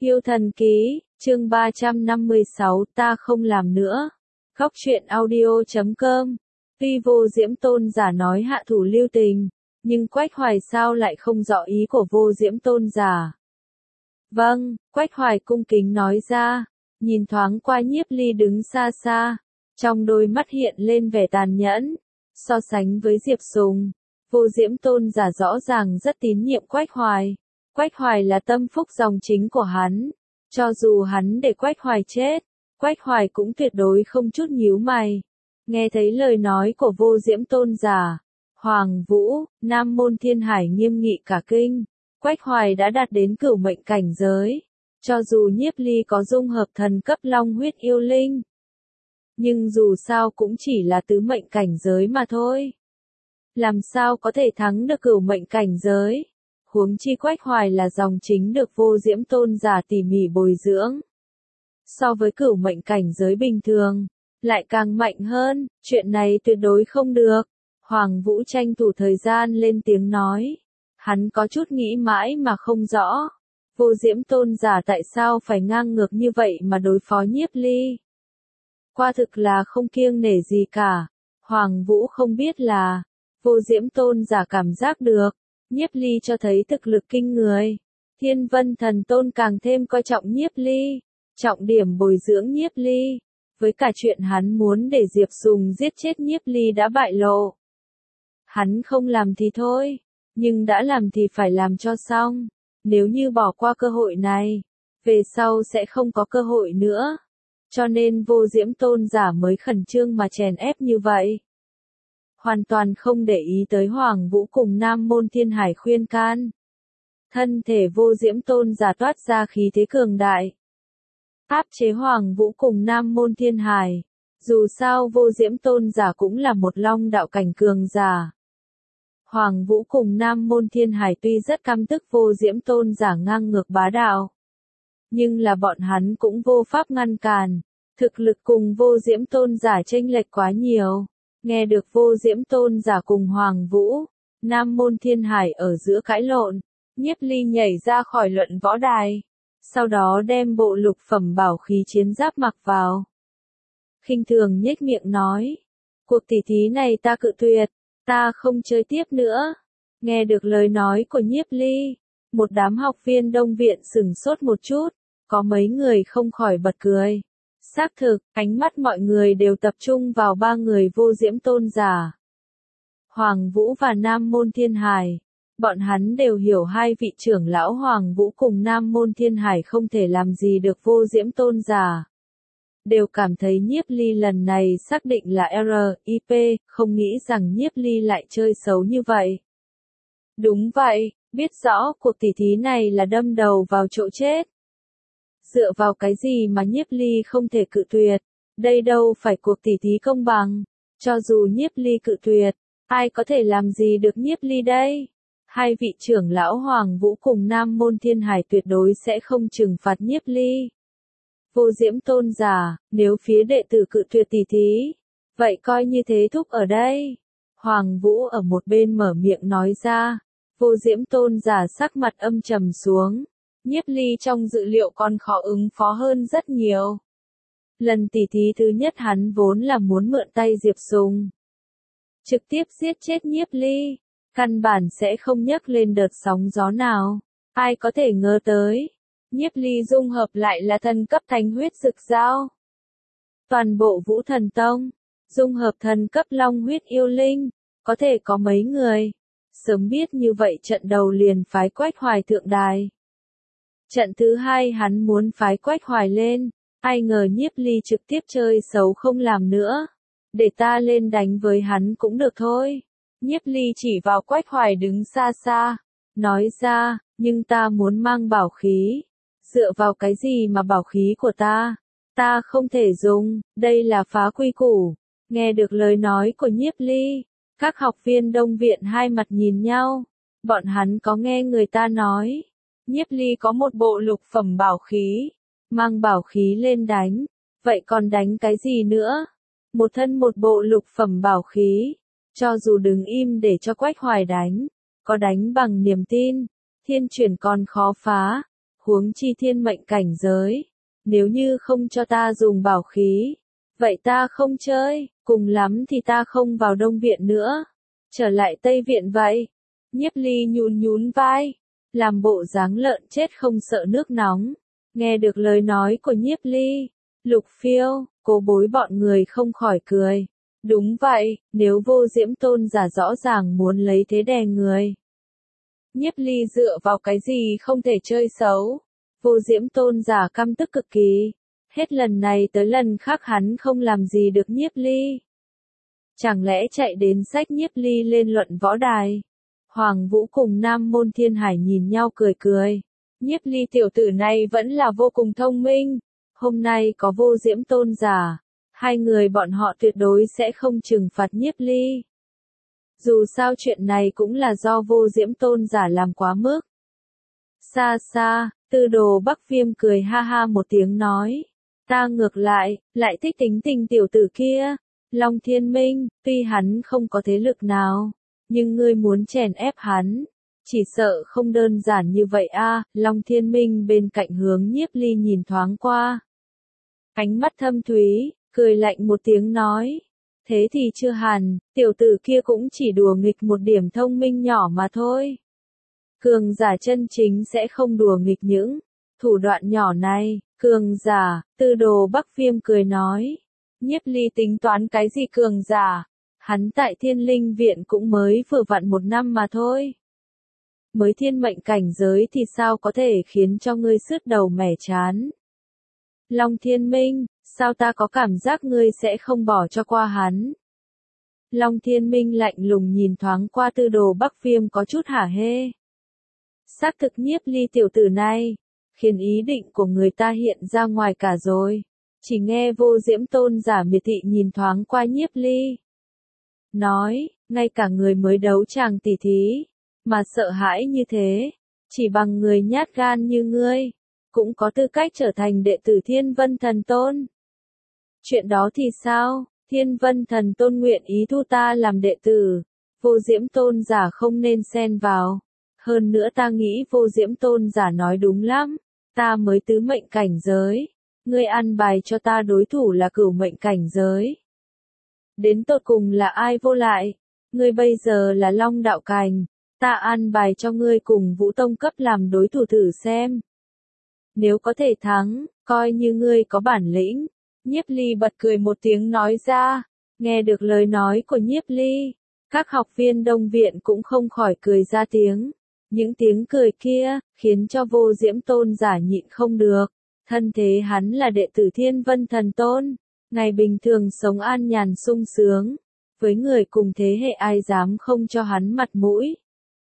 Yêu thần ký, chương 356, ta không làm nữa. Góc truyện audio.com. Tuy Vô Diễm Tôn giả nói hạ thủ lưu tình, nhưng Quách Hoài sao lại không rõ ý của Vô Diễm Tôn giả. Vâng, Quách Hoài cung kính nói ra, nhìn thoáng qua Nhiếp Ly đứng xa xa, trong đôi mắt hiện lên vẻ tàn nhẫn. So sánh với Diệp Sùng, Vô Diễm Tôn giả rõ ràng rất tín nhiệm Quách Hoài. Quách Hoài là tâm phúc dòng chính của hắn, cho dù hắn để Quách Hoài chết, Quách Hoài cũng tuyệt đối không chút nhíu mày. Nghe thấy lời nói của Vô Diễm Tôn giả, Hoàng Vũ, Nam Môn Thiên Hải nghiêm nghị cả kinh. Quách Hoài đã đạt đến cửu mệnh cảnh giới, cho dù Nhiếp Ly có dung hợp thần cấp long huyết yêu linh, nhưng dù sao cũng chỉ là tứ mệnh cảnh giới mà thôi. Làm sao có thể thắng được cửu mệnh cảnh giới? Huống chi Quách Hoài là dòng chính được Vô Diễm Tôn giả tỉ mỉ bồi dưỡng. So với cửu mệnh cảnh giới bình thường, lại càng mạnh hơn, chuyện này tuyệt đối không được. Hoàng Vũ tranh thủ thời gian lên tiếng nói. Hắn có chút nghĩ mãi mà không rõ. Vô Diễm Tôn giả tại sao phải ngang ngược như vậy mà đối phó Nhiếp Ly? Quả thực là không kiêng nể gì cả. Hoàng Vũ không biết là, Vô Diễm Tôn giả cảm giác được, Nhiếp Ly cho thấy thực lực kinh người. Thiên Vân Thần Tôn càng thêm coi trọng Nhiếp Ly, trọng điểm bồi dưỡng Nhiếp Ly. Với cả chuyện hắn muốn để Diệp Sùng giết chết Nhiếp Ly đã bại lộ. Hắn không làm thì thôi, nhưng đã làm thì phải làm cho xong. Nếu như bỏ qua cơ hội này, về sau sẽ không có cơ hội nữa. Cho nên Vô Diễm Tôn giả mới khẩn trương mà chèn ép như vậy. Hoàn toàn không để ý tới Hoàng Vũ cùng Nam Môn Thiên Hải khuyên can. Thân thể Vô Diễm Tôn giả toát ra khí thế cường đại, áp chế Hoàng Vũ cùng Nam Môn Thiên Hải. Dù sao Vô Diễm Tôn giả cũng là một long đạo cảnh cường giả. Hoàng Vũ cùng Nam Môn Thiên Hải tuy rất căm tức Vô Diễm Tôn giả ngang ngược bá đạo, nhưng là bọn hắn cũng vô pháp ngăn cản. Thực lực cùng Vô Diễm Tôn giả chênh lệch quá nhiều. Nghe được Vô Diễm Tôn giả cùng Hoàng Vũ, Nam Môn Thiên Hải ở giữa cãi lộn, Nhiếp Ly nhảy ra khỏi luận võ đài, sau đó đem bộ lục phẩm bảo khí chiến giáp mặc vào. Khinh thường nhếch miệng nói, cuộc tỷ thí này ta cự tuyệt, ta không chơi tiếp nữa. Nghe được lời nói của Nhiếp Ly, một đám học viên Đông Viện sửng sốt một chút, có mấy người không khỏi bật cười. Xác thực, ánh mắt mọi người đều tập trung vào ba người Vô Diễm Tôn giả, Hoàng Vũ và Nam Môn Thiên Hải. Bọn hắn đều hiểu hai vị trưởng lão Hoàng Vũ cùng Nam Môn Thiên Hải không thể làm gì được Vô Diễm Tôn giả. Đều cảm thấy Nhiếp Ly lần này xác định là RIP, không nghĩ rằng Nhiếp Ly lại chơi xấu như vậy. Đúng vậy, biết rõ cuộc tỷ thí này là đâm đầu vào chỗ chết. Dựa vào cái gì mà Nhiếp Ly không thể cự tuyệt, đây đâu phải cuộc tỷ thí công bằng. Cho dù Nhiếp Ly cự tuyệt, ai có thể làm gì được Nhiếp Ly đây? Hai vị trưởng lão Hoàng Vũ cùng Nam Môn Thiên Hải tuyệt đối sẽ không trừng phạt Nhiếp Ly. Vô Diễm Tôn giả, nếu phía đệ tử cự tuyệt tỷ thí, vậy coi như thế thúc ở đây. Hoàng Vũ ở một bên mở miệng nói ra. Vô Diễm Tôn giả sắc mặt âm trầm xuống. Nhiếp Ly trong dự liệu còn khó ứng phó hơn rất nhiều. Lần tỷ thí thứ nhất hắn vốn là muốn mượn tay Diệp Sùng, trực tiếp giết chết Nhiếp Ly, căn bản sẽ không nhấc lên đợt sóng gió nào. Ai có thể ngờ tới, Nhiếp Ly dung hợp lại là thần cấp thánh huyết dực dao. Toàn bộ Vũ Thần Tông, dung hợp thần cấp long huyết yêu linh, có thể có mấy người. Sớm biết như vậy trận đầu liền phái Quách Hoài thượng đài. Trận thứ hai hắn muốn phái Quách Hoài lên, ai ngờ Nhiếp Ly trực tiếp chơi xấu không làm nữa. Để ta lên đánh với hắn cũng được thôi. Nhiếp Ly chỉ vào Quách Hoài đứng xa xa, nói ra, nhưng ta muốn mang bảo khí. Dựa vào cái gì mà bảo khí của ta không thể dùng, đây là phá quy củ. Nghe được lời nói của Nhiếp Ly, các học viên Đông Viện hai mặt nhìn nhau. Bọn hắn có nghe người ta nói, Nhiếp Ly có một bộ lục phẩm bảo khí, mang bảo khí lên đánh, vậy còn đánh cái gì nữa? Một thân một bộ lục phẩm bảo khí, cho dù đứng im để cho Quách Hoài đánh, có đánh bằng niềm tin, thiên chuyển còn khó phá. huống chi thiên mệnh cảnh giới. Nếu như không cho ta dùng bảo khí, vậy ta không chơi, cùng lắm thì ta không vào Đông Viện nữa, trở lại Tây Viện vậy. Nhiếp Ly nhún nhún vai, làm bộ dáng lợn chết không sợ nước nóng. Nghe được lời nói của Nhiếp Ly, Lục Phiêu, Cố Bối bọn người không khỏi cười. Đúng vậy, nếu Vô Diễm Tôn giả rõ ràng muốn lấy thế đè người. Nhiếp Ly dựa vào cái gì không thể chơi xấu. Vô Diễm Tôn giả căm tức cực kỳ. Hết lần này tới lần khác hắn không làm gì được Nhiếp Ly. Chẳng lẽ chạy đến xách Nhiếp Ly lên luận võ đài. Hoàng Vũ cùng Nam Môn Thiên Hải nhìn nhau cười cười. Nhiếp Ly tiểu tử này vẫn là vô cùng thông minh. Hôm nay có Vô Diễm Tôn giả, hai người bọn họ tuyệt đối sẽ không trừng phạt Nhiếp Ly. Dù sao chuyện này cũng là do Vô Diễm Tôn giả làm quá mức. Xa xa, Tư Đồ Bắc Viêm cười ha ha một tiếng nói. Ta ngược lại thích tính tình tiểu tử kia. Long Thiên Minh, tuy hắn không có thế lực nào, nhưng ngươi muốn chèn ép hắn, chỉ sợ không đơn giản như vậy a. Long Thiên Minh bên cạnh hướng Nhiếp Ly nhìn thoáng qua. Ánh mắt thâm thúy, cười lạnh một tiếng nói. Thế thì chưa hẳn, tiểu tử kia cũng chỉ đùa nghịch một điểm thông minh nhỏ mà thôi. Cường giả chân chính sẽ không đùa nghịch những thủ đoạn nhỏ này. Cường giả, Tư Đồ Bắc Viêm cười nói. Nhiếp Ly tính toán cái gì cường giả? Hắn tại Thiên Linh Viện cũng mới vừa vặn 1 năm mà thôi. Mới thiên mệnh cảnh giới thì sao có thể khiến cho ngươi sứt đầu mẻ chán? Long Thiên Minh, sao ta có cảm giác ngươi sẽ không bỏ cho qua hắn? Long Thiên Minh lạnh lùng nhìn thoáng qua Tư Đồ Bắc Viêm có chút hả hê. Xác thực Nhiếp Ly tiểu tử này, khiến ý định của người ta hiện ra ngoài cả rồi. Chỉ nghe Vô Diễm Tôn giả miệt thị nhìn thoáng qua Nhiếp Ly. Nói, ngay cả người mới đấu tràng tỉ thí, mà sợ hãi như thế, chỉ bằng người nhát gan như ngươi, cũng có tư cách trở thành đệ tử Thiên Vân Thần Tôn. Chuyện đó thì sao, Thiên Vân Thần Tôn nguyện ý thu ta làm đệ tử, Vô Diễm Tôn giả không nên xen vào. Hơn nữa ta nghĩ Vô Diễm Tôn giả nói đúng lắm, ta mới tứ mệnh cảnh giới. Ngươi ăn bài cho ta đối thủ là cửu mệnh cảnh giới. Đến tột cùng là ai vô lại? Ngươi bây giờ là Long Đạo Cảnh, ta ăn bài cho ngươi cùng Vũ Tông cấp làm đối thủ thử xem. Nếu có thể thắng, coi như ngươi có bản lĩnh. Nhiếp Ly bật cười một tiếng nói ra. Nghe được lời nói của Nhiếp Ly, các học viên Đông Viện cũng không khỏi cười ra tiếng. Những tiếng cười kia, khiến cho Vô Diễm Tôn giả nhịn không được. Thân thế hắn là đệ tử Thiên Vân Thần Tôn, ngày bình thường sống an nhàn sung sướng, với người cùng thế hệ ai dám không cho hắn mặt mũi,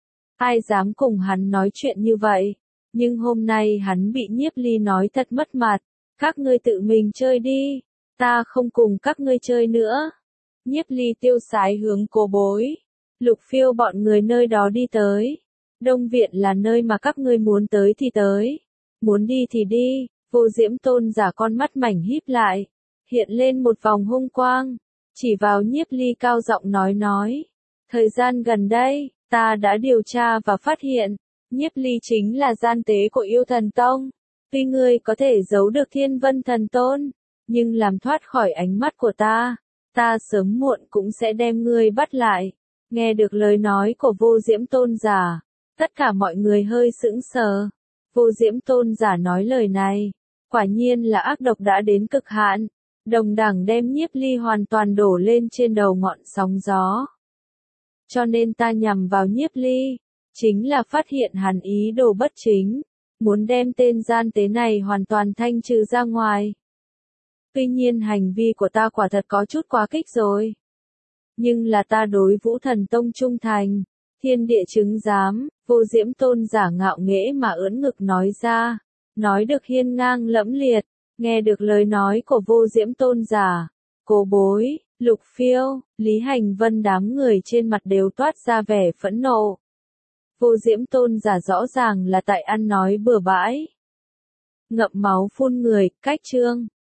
ai dám cùng hắn nói chuyện như vậy, nhưng hôm nay hắn bị Nhiếp Ly nói thật mất mặt, các ngươi tự mình chơi đi, ta không cùng các ngươi chơi nữa. Nhiếp Ly tiêu sái hướng Cố Bối, Lục Phiêu bọn người nơi đó đi tới, Đông Viện là nơi mà các ngươi muốn tới thì tới, muốn đi thì đi. Vô Diễm Tôn giả con mắt mảnh híp lại, hiện lên một vòng hung quang, chỉ vào Nhiếp Ly cao giọng nói. Thời gian gần đây, ta đã điều tra và phát hiện, Nhiếp Ly chính là gian tế của Yêu Thần Tông. Tuy ngươi có thể giấu được Thiên Vân Thần Tôn, nhưng làm thoát khỏi ánh mắt của ta sớm muộn cũng sẽ đem ngươi bắt lại. Nghe được lời nói của Vô Diễm Tôn giả, tất cả mọi người hơi sững sờ. Vô Diễm Tôn giả nói lời này, quả nhiên là ác độc đã đến cực hạn, đồng đẳng đem Nhiếp Ly hoàn toàn đổ lên trên đầu ngọn sóng gió. Cho nên ta nhằm vào Nhiếp Ly, chính là phát hiện hắn ý đồ bất chính, muốn đem tên gian tế này hoàn toàn thanh trừ ra ngoài. Tuy nhiên hành vi của ta quả thật có chút quá kích rồi. Nhưng là ta đối Vũ Thần Tông trung thành, thiên địa chứng giám, Vô Diễm Tôn giả ngạo nghễ mà ưỡn ngực nói ra, nói được hiên ngang lẫm liệt, nghe được lời nói của Vô Diễm Tôn giả, Cố Bối, Lục Phiêu, Lý Hành Vân đám người trên mặt đều toát ra vẻ phẫn nộ. Vô Diễm Tôn giả rõ ràng là tại ăn nói bừa bãi. Ngậm máu phun người, cách chương.